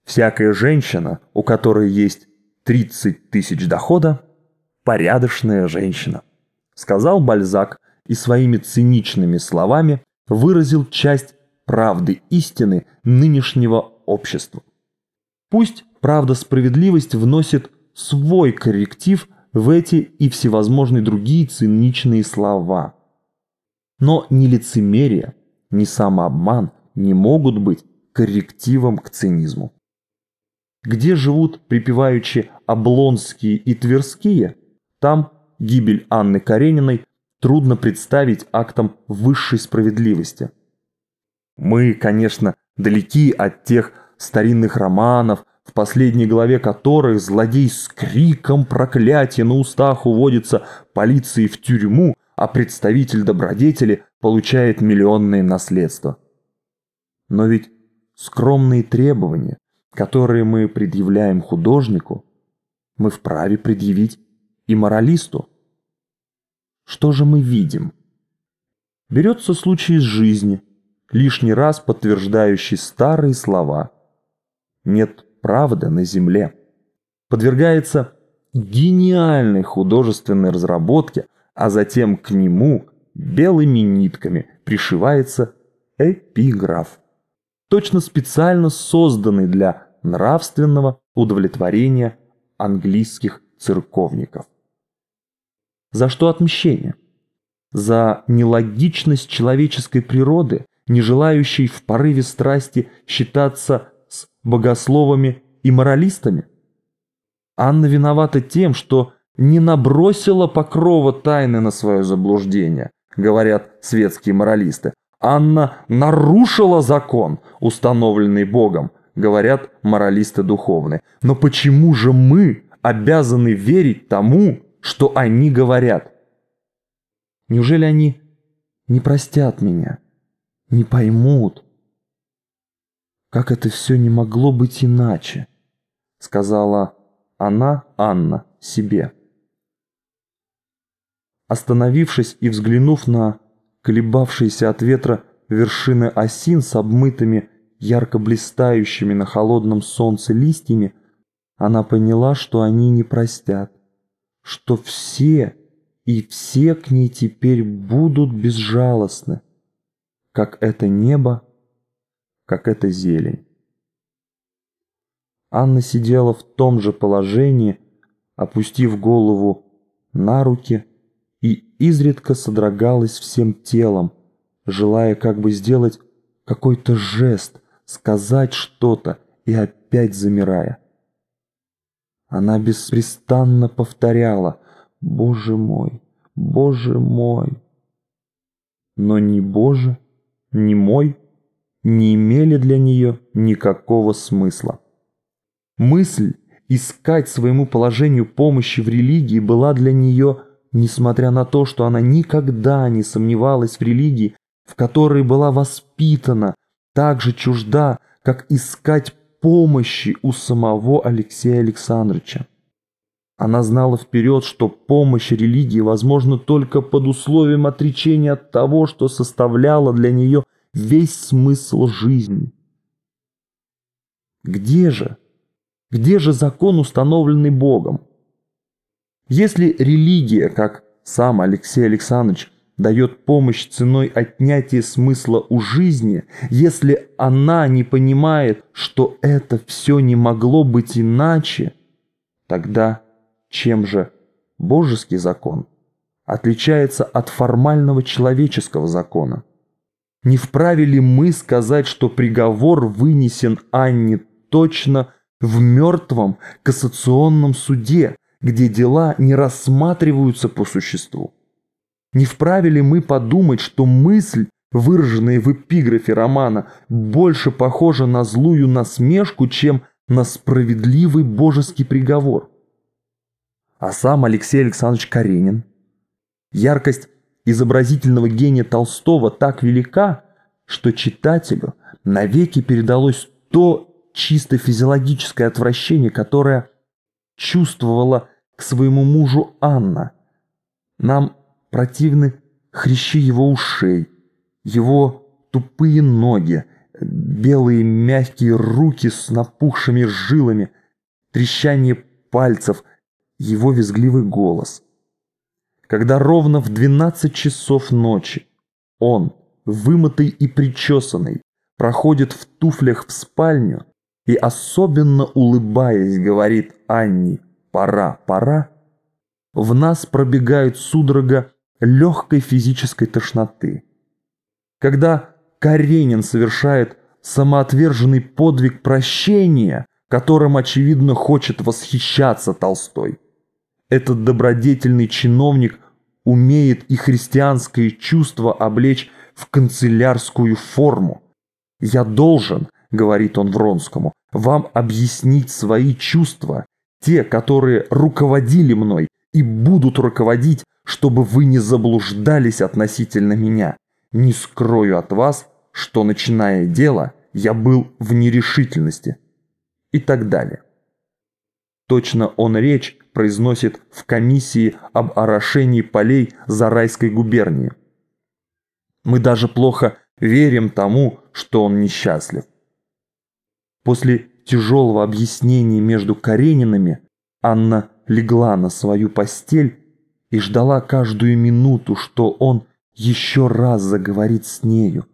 Всякая женщина, у которой есть 30 тысяч дохода, порядочная женщина, сказал Бальзак и своими циничными словами выразил часть правды истины нынешнего общества. Пусть правда-справедливость вносит свой корректив в эти и всевозможные другие циничные слова. Но ни лицемерие, ни самообман не могут быть коррективом к цинизму. Где живут припеваючи Облонские и Тверские, там гибель Анны Карениной трудно представить актом высшей справедливости. Мы, конечно, далеки от тех старинных романов, в последней главе которых злодей с криком проклятия на устах уводится полицией в тюрьму, а представитель добродетели получает миллионные наследства. Но ведь скромные требования, которые мы предъявляем художнику, мы вправе предъявить и моралисту. Что же мы видим? Берется случай из жизни, лишний раз подтверждающий старые слова. Нет правды на земле. Подвергается гениальной художественной разработке, а затем к нему белыми нитками пришивается эпиграф, точно специально созданный для нравственного удовлетворения английских церковников. За что отмщение? За нелогичность человеческой природы, не желающей в порыве страсти считаться с богословами и моралистами? Анна виновата тем, что не набросила покрова тайны на свое заблуждение, говорят светские моралисты. Анна нарушила закон, установленный Богом, говорят моралисты духовные. Но почему же мы обязаны верить тому, что они говорят? Неужели они не простят меня, не поймут? Как это все не могло быть иначе, сказала Анна себе. Остановившись и взглянув на колебавшиеся от ветра вершины осин с обмытыми ярко блистающими на холодном солнце листьями, она поняла, что они не простят, что все к ней теперь будут безжалостны, как это небо, как эта зелень. Анна сидела в том же положении, опустив голову на руки, и изредка содрогалась всем телом, желая как бы сделать какой-то жест, сказать что-то и опять замирая. Она беспрестанно повторяла: «Боже мой, Боже мой!» Но ни «Боже», ни «мой» не имели для нее никакого смысла. Мысль искать своему положению помощи в религии была для нее, несмотря на то, что она никогда не сомневалась в религии, в которой была воспитана, так же чужда, как искать помощи у самого Алексея Александровича. Она знала вперед, что помощь религии возможна только под условием отречения от того, что составляло для нее весь смысл жизни. Где же закон, установленный Богом? Если религия, как сам Алексей Александрович, дает помощь ценой отнятия смысла у жизни, если она не понимает, что это все не могло быть иначе, тогда чем же божеский закон отличается от формального человеческого закона? Не вправе ли мы сказать, что приговор вынесен Анне точно в мертвом кассационном суде, где дела не рассматриваются по существу? Не вправе ли мы подумать, что мысль, выраженная в эпиграфе романа, больше похожа на злую насмешку, чем на справедливый божеский приговор? А сам Алексей Александрович Каренин? Яркость изобразительного гения Толстого так велика, что читателю навеки передалось то чисто физиологическое отвращение, которое чувствовала к своему мужу Анна. Нам противны хрящи его ушей, его тупые ноги, белые мягкие руки с напухшими жилами, трещание пальцев, его визгливый голос. Когда ровно в 12 часов ночи он, вымытый и причесанный, проходит в туфлях в спальню и, особенно улыбаясь, говорит Анне «пора, пора», в нас пробегает судорога легкой физической тошноты. Когда Каренин совершает самоотверженный подвиг прощения, которым, очевидно, хочет восхищаться Толстой, этот добродетельный чиновник умеет и христианское чувство облечь в канцелярскую форму. «Я должен, — говорит он Вронскому, — вам объяснить свои чувства, те, которые руководили мной и будут руководить, чтобы вы не заблуждались относительно меня. Не скрою от вас, что, начиная дело, я был в нерешительности». И так далее. Точно он речь произносит в комиссии об орошении полей Зарайской губернии. Мы даже плохо верим тому, что он несчастлив. После тяжелого объяснения между Каренинами Анна легла на свою постель и ждала каждую минуту, что он еще раз заговорит с нею.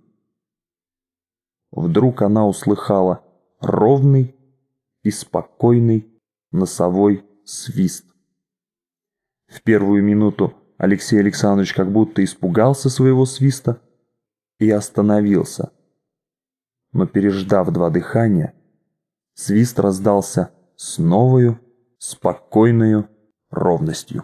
Вдруг она услыхала ровный и спокойный носовой свист. В первую минуту Алексей Александрович как будто испугался своего свиста и остановился. Но, переждав 2 дыхания, свист раздался с новою, спокойною ровностью.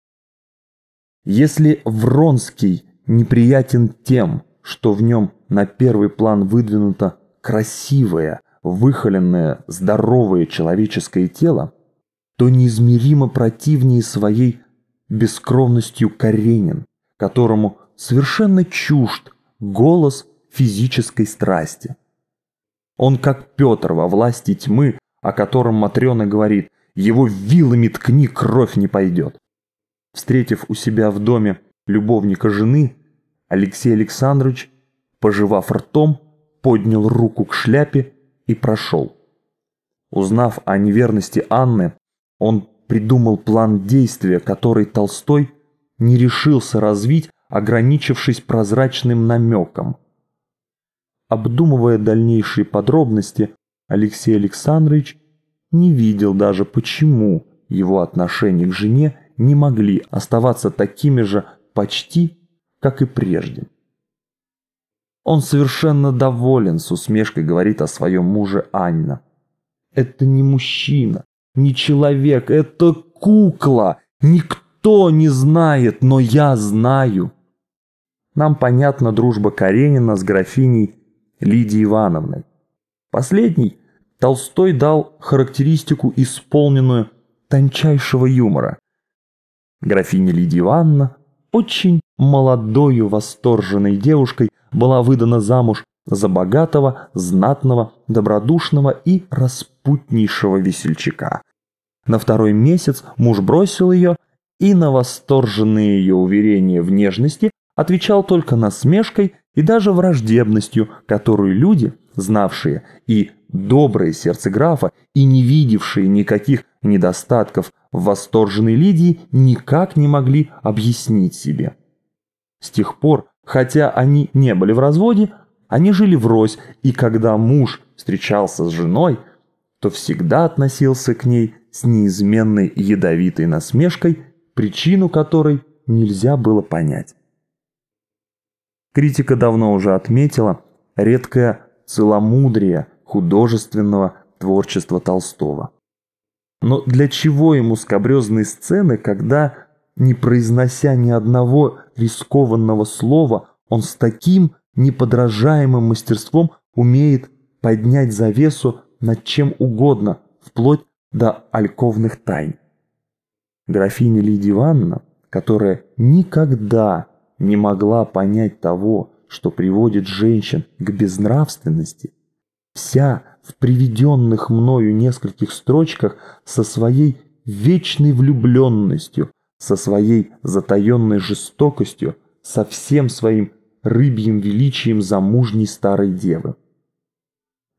Если Вронский неприятен тем, что в нем на первый план выдвинуто красивое, выхоленное, здоровое человеческое тело, то неизмеримо противнее своей бескровностью Каренин, которому совершенно чужд голос физической страсти. Он как Петр во власти тьмы, о котором Матрена говорит: «Его вилами ткни, кровь не пойдет». Встретив у себя в доме любовника жены, Алексей Александрович, пожевав ртом, поднял руку к шляпе и прошел. Узнав о неверности Анны, он придумал план действия, который Толстой не решился развить, ограничившись прозрачным намеком. Обдумывая дальнейшие подробности, Алексей Александрович не видел даже, почему его отношения к жене не могли оставаться такими же почти, как и прежде. Он совершенно доволен, с усмешкой говорит о своем муже Анна. «Это не мужчина, не человек, это кукла. Никто не знает, но я знаю». Нам понятна дружба Каренина с графиней Лидией Ивановной. Последней Толстой дал характеристику, исполненную тончайшего юмора. Графиня Лидия Ивановна, очень молодою восторженной девушкой, была выдана замуж за богатого, знатного, добродушного и распутнейшего весельчака. На 2-й месяц муж бросил ее и на восторженные ее уверения в нежности отвечал только насмешкой и даже враждебностью, которую люди, знавшие и доброе сердце графа, и не видевшие никаких недостатков в восторженной Лидии, никак не могли объяснить себе. С тех пор, хотя они не были в разводе, они жили врозь, и когда муж встречался с женой, то всегда относился к ней с неизменной ядовитой насмешкой, причину которой нельзя было понять. Критика давно уже отметила редкое целомудрие художественного творчества Толстого. Но для чего ему скабрезные сцены, когда, не произнося ни одного рискованного слова, он с таким неподражаемым мастерством умеет поднять завесу над чем угодно, вплоть до альковных тайн? Графиня Лидия Ивановна, которая никогда не могла понять того, что приводит женщин к безнравственности, вся в приведенных мною нескольких строчках со своей вечной влюбленностью, со своей затаенной жестокостью, со всем своим рыбьим величием замужней старой девы.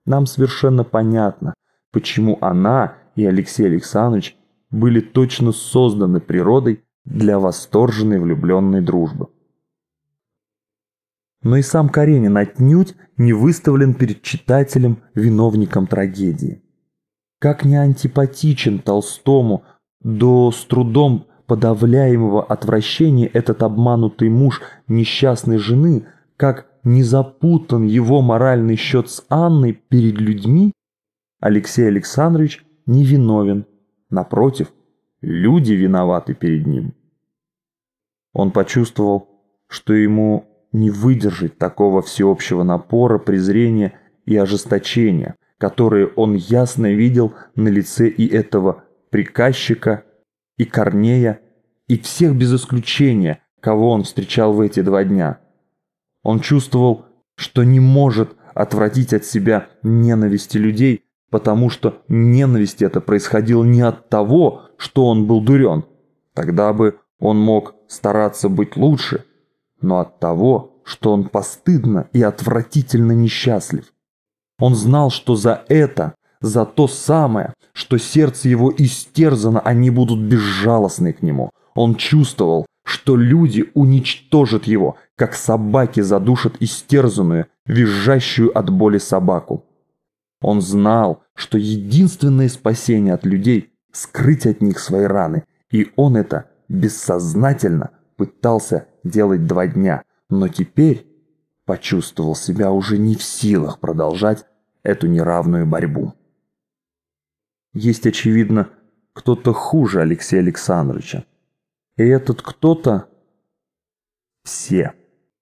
нам совершенно понятно, почему она и Алексей Александрович были точно созданы природой для восторженной влюбленной дружбы. Но и сам Каренин отнюдь не выставлен перед читателем виновником трагедии. Как не антипатичен Толстому до с трудом подавляемого отвращения этот обманутый муж несчастной жены, как не запутан его моральный счет с Анной перед людьми, Алексей Александрович не виновен. Напротив, люди виноваты перед ним. Он почувствовал, что ему не выдержать такого всеобщего напора, презрения и ожесточения, которые он ясно видел на лице и этого приказчика, и Корнея, и всех без исключения, кого он встречал в эти 2 дня. Он чувствовал, что не может отвратить от себя ненависти людей, потому что ненависть эта происходила не от того, что он был дурен, тогда бы он мог стараться быть лучше, но от того, что он постыдно и отвратительно несчастлив. Он знал, что за это, за то самое, что сердце его истерзано, они будут безжалостны к нему. Он чувствовал, что люди уничтожат его, как собаки задушат истерзанную, визжащую от боли собаку. Он знал, что единственное спасение от людей – скрыть от них свои раны, и он это бессознательно пытался делать 2 дня, но теперь почувствовал себя уже не в силах продолжать эту неравную борьбу. Есть, очевидно, кто-то хуже Алексея Александровича. И этот кто-то – все.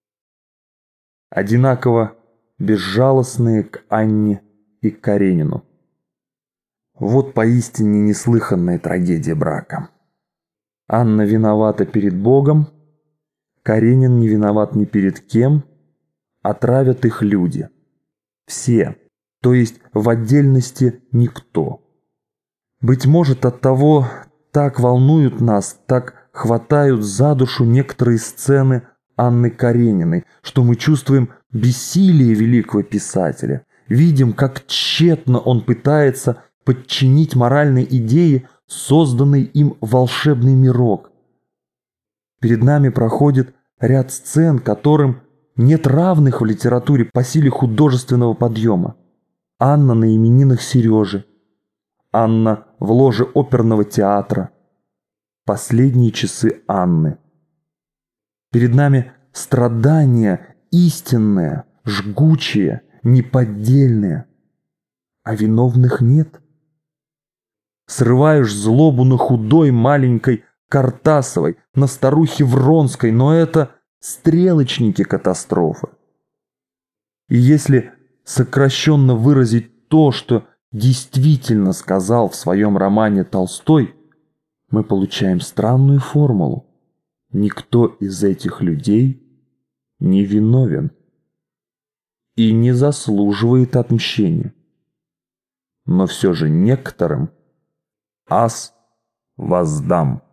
Одинаково безжалостные к Анне и к Каренину. Вот поистине неслыханная трагедия брака. Анна виновата перед Богом, Каренин не виноват ни перед кем, а травят их люди. Все, то есть в отдельности никто. Быть может, оттого так волнуют нас, так хватают за душу некоторые сцены Анны Карениной, что мы чувствуем бессилие великого писателя, видим, как тщетно он пытается подчинить моральной идее созданный им волшебный мирок. Перед нами проходит ряд сцен, которым нет равных в литературе по силе художественного подъема. Анна на именинах Сережи, Анна в ложе оперного театра, последние часы Анны. Перед нами страдания истинное, жгучее, неподдельное, а виновных нет. Срываешь злобу на худой маленькой Картасовой, на старухе Вронской, но это стрелочники катастрофы. И если сокращенно выразить то, что действительно сказал в своем романе Толстой, мы получаем странную формулу. Никто из этих людей не виновен и не заслуживает отмщения. Но все же некоторым аз воздам.